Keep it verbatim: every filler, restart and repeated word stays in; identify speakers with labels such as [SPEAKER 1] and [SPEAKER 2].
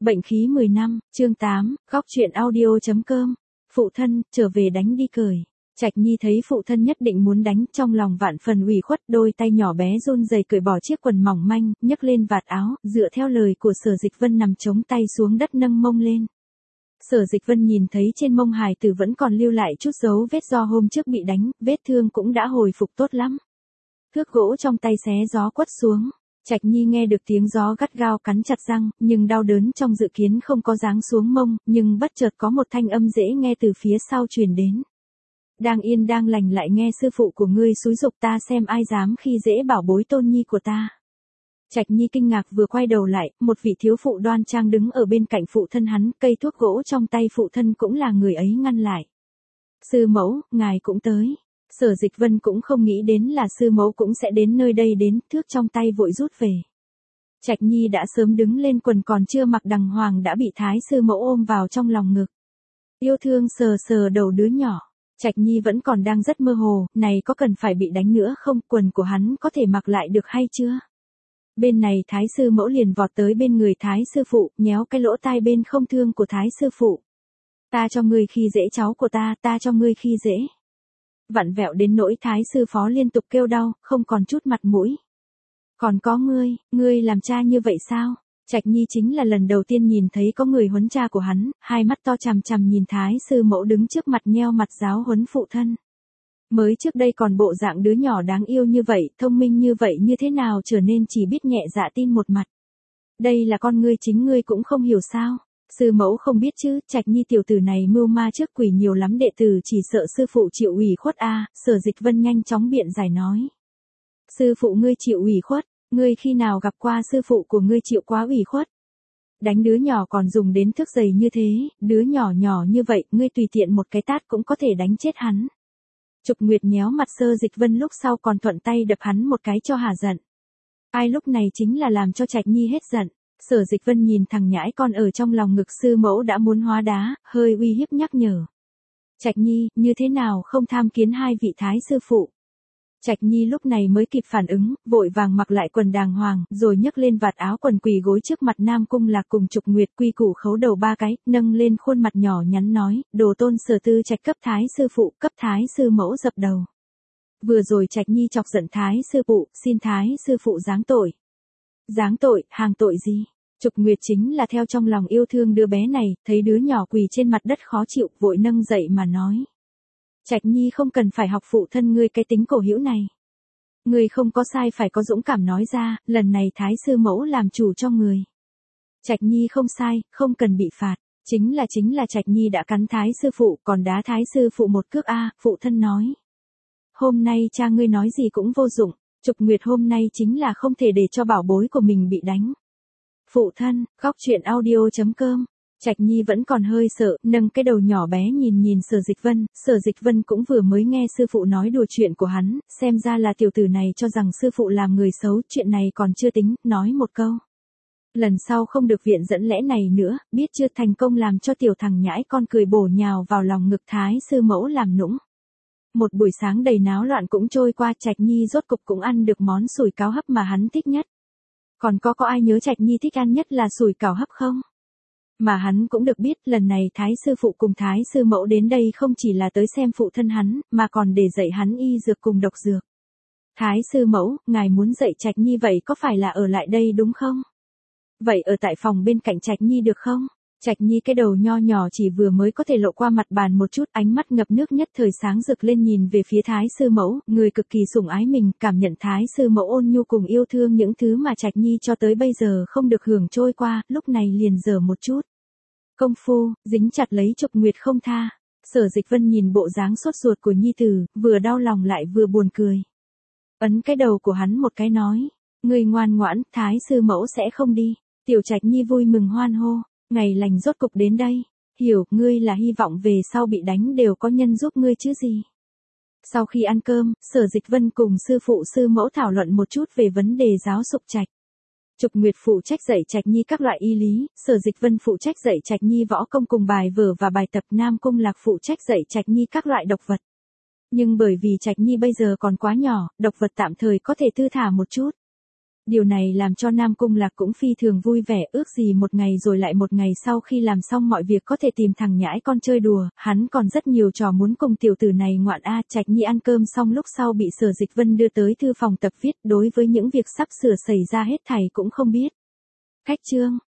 [SPEAKER 1] Bệnh khí mười năm, chương tám, góc truyện audio.com. Phụ thân, trở về đánh đi cởi. Trạch Nhi thấy phụ thân nhất định muốn đánh, trong lòng vạn phần ủy khuất, đôi tay nhỏ bé run rẩy cởi bỏ chiếc quần mỏng manh, nhấc lên vạt áo, dựa theo lời của Sở Dịch Vân nằm chống tay xuống đất nâng mông lên. Sở Dịch Vân nhìn thấy trên mông hài tử vẫn còn lưu lại chút dấu vết do hôm trước bị đánh, vết thương cũng đã hồi phục tốt lắm. Thước gỗ trong tay xé gió quất xuống. Trạch Nhi nghe được tiếng gió gắt gao cắn chặt răng, nhưng đau đớn trong dự kiến không có giáng xuống mông, nhưng bất chợt có một thanh âm dễ nghe từ phía sau truyền đến. Đang yên đang lành lại nghe sư phụ của ngươi xúi giục ta, xem ai dám khi dễ bảo bối tôn nhi của ta. Trạch Nhi kinh ngạc vừa quay đầu lại, một vị thiếu phụ đoan trang đứng ở bên cạnh phụ thân hắn, cây thuốc gỗ trong tay phụ thân cũng là người ấy ngăn lại. Sư mẫu, ngài cũng tới. Sở Dịch Vân cũng không nghĩ đến là sư mẫu cũng sẽ đến nơi đây, đến, thước trong tay vội rút về. Trạch Nhi đã sớm đứng lên, quần còn chưa mặc đàng hoàng đã bị thái sư mẫu ôm vào trong lòng ngực. Yêu thương sờ sờ đầu đứa nhỏ. Trạch Nhi vẫn còn đang rất mơ hồ, này có cần phải bị đánh nữa không, quần của hắn có thể mặc lại được hay chưa? Bên này thái sư mẫu liền vọt tới bên người thái sư phụ, nhéo cái lỗ tai bên không thương của thái sư phụ. Ta cho ngươi khi dễ cháu của ta, ta cho ngươi khi dễ. Vặn vẹo đến nỗi thái sư phó liên tục kêu đau, không còn chút mặt mũi. Còn có ngươi, ngươi làm cha như vậy sao? Trạch Nhi chính là lần đầu tiên nhìn thấy có người huấn cha của hắn, hai mắt to chằm chằm nhìn thái sư mẫu đứng trước mặt nheo mặt giáo huấn phụ thân. Mới trước đây còn bộ dạng đứa nhỏ đáng yêu như vậy, thông minh như vậy, như thế nào trở nên chỉ biết nhẹ dạ tin một mặt. Đây là con ngươi, chính ngươi cũng không hiểu sao? Sư mẫu không biết chứ, Trạch Nhi tiểu tử này mưu ma trước quỷ nhiều lắm, đệ tử chỉ sợ sư phụ chịu ủy khuất a. À, Sở Dịch Vân nhanh chóng biện giải nói. Sư phụ ngươi chịu ủy khuất, ngươi khi nào gặp qua sư phụ của ngươi chịu quá ủy khuất? Đánh đứa nhỏ còn dùng đến thước dày như thế, đứa nhỏ nhỏ như vậy, ngươi tùy tiện một cái tát cũng có thể đánh chết hắn. Trục Nguyệt nhéo mặt Sở Dịch Vân lúc sau còn thuận tay đập hắn một cái cho hả giận. Ai lúc này chính là làm cho Trạch Nhi hết giận. Sở Dịch Vân nhìn thằng nhãi con ở trong lòng ngực sư mẫu đã muốn hóa đá, hơi uy hiếp nhắc nhở. Trạch Nhi, như thế nào không tham kiến hai vị thái sư phụ? Trạch Nhi lúc này mới kịp phản ứng, vội vàng mặc lại quần đàng hoàng, rồi nhấc lên vạt áo quần quỳ gối trước mặt Nam Cung Lạc cùng Trục Nguyệt, quy củ khấu đầu ba cái, nâng lên khuôn mặt nhỏ nhắn nói, đồ tôn Sở Tư Trạch cấp thái sư phụ, cấp thái sư mẫu dập đầu. Vừa rồi Trạch Nhi chọc giận thái sư phụ, xin thái sư phụ giáng tội. Giáng tội, hàng tội gì? Trục Nguyệt chính là theo trong lòng yêu thương đứa bé này, thấy đứa nhỏ quỳ trên mặt đất khó chịu, vội nâng dậy mà nói. Trạch Nhi không cần phải học phụ thân ngươi cái tính cổ hữu này. Ngươi không có sai, phải có dũng cảm nói ra, lần này thái sư mẫu làm chủ cho người. Trạch Nhi không sai, không cần bị phạt, chính là chính là Trạch Nhi đã cắn thái sư phụ, còn đá thái sư phụ một cước a. Phụ thân nói. Hôm nay cha ngươi nói gì cũng vô dụng, Trục Nguyệt hôm nay chính là không thể để cho bảo bối của mình bị đánh. Phụ thân, góc truyện audio.com. Trạch Nhi vẫn còn hơi sợ, nâng cái đầu nhỏ bé nhìn nhìn Sở Dịch Vân, Sở Dịch Vân cũng vừa mới nghe sư phụ nói đùa chuyện của hắn, xem ra là tiểu tử này cho rằng sư phụ làm người xấu, chuyện này còn chưa tính, nói một câu. Lần sau không được viện dẫn lẽ này nữa, biết chưa, thành công làm cho tiểu thằng nhãi con cười bổ nhào vào lòng ngực thái sư mẫu làm nũng. Một buổi sáng đầy náo loạn cũng trôi qua, Trạch Nhi rốt cục cũng ăn được món sủi cảo hấp mà hắn thích nhất. Còn có có ai nhớ Trạch Nhi thích ăn nhất là sủi cảo hấp không? Mà hắn cũng được biết, lần này thái sư phụ cùng thái sư mẫu đến đây không chỉ là tới xem phụ thân hắn, mà còn để dạy hắn y dược cùng độc dược. Thái sư mẫu, ngài muốn dạy Trạch Nhi vậy có phải là ở lại đây đúng không? Vậy ở tại phòng bên cạnh Trạch Nhi được không? Trạch Nhi cái đầu nho nhỏ chỉ vừa mới có thể lộ qua mặt bàn một chút, ánh mắt ngập nước nhất thời sáng rực lên nhìn về phía thái sư mẫu, người cực kỳ sủng ái mình, cảm nhận thái sư mẫu ôn nhu cùng yêu thương những thứ mà Trạch Nhi cho tới bây giờ không được hưởng trôi qua, lúc này liền dở một chút. Công phu, dính chặt lấy Trục Nguyệt không tha. Sở Dịch Vân nhìn bộ dáng sốt ruột của nhi tử, vừa đau lòng lại vừa buồn cười. Ấn cái đầu của hắn một cái nói, người ngoan ngoãn, thái sư mẫu sẽ không đi. Tiểu Trạch Nhi vui mừng hoan hô. Ngày lành rốt cục đến đây, hiểu, ngươi là hy vọng về sau bị đánh đều có nhân giúp ngươi chứ gì. Sau khi ăn cơm, Sở Dịch Vân cùng sư phụ sư mẫu thảo luận một chút về vấn đề giáo dục Trạch. Trục Nguyệt phụ trách dạy Trạch Nhi các loại y lý, Sở Dịch Vân phụ trách dạy Trạch Nhi võ công cùng bài vở và bài tập, Nam Cung Lạc phụ trách dạy Trạch Nhi các loại độc vật. Nhưng bởi vì Trạch Nhi bây giờ còn quá nhỏ, độc vật tạm thời có thể thư thả một chút. Điều này làm cho Nam Cung Lạc cũng phi thường vui vẻ, ước gì một ngày rồi lại một ngày sau khi làm xong mọi việc có thể tìm thằng nhãi con chơi đùa, hắn còn rất nhiều trò muốn cùng tiểu tử này ngoạn a. Trạch Nhi ăn cơm xong lúc sau bị Sở Dịch Vân đưa tới thư phòng tập viết, đối với những việc sắp sửa xảy ra hết thảy cũng không biết. Cách chương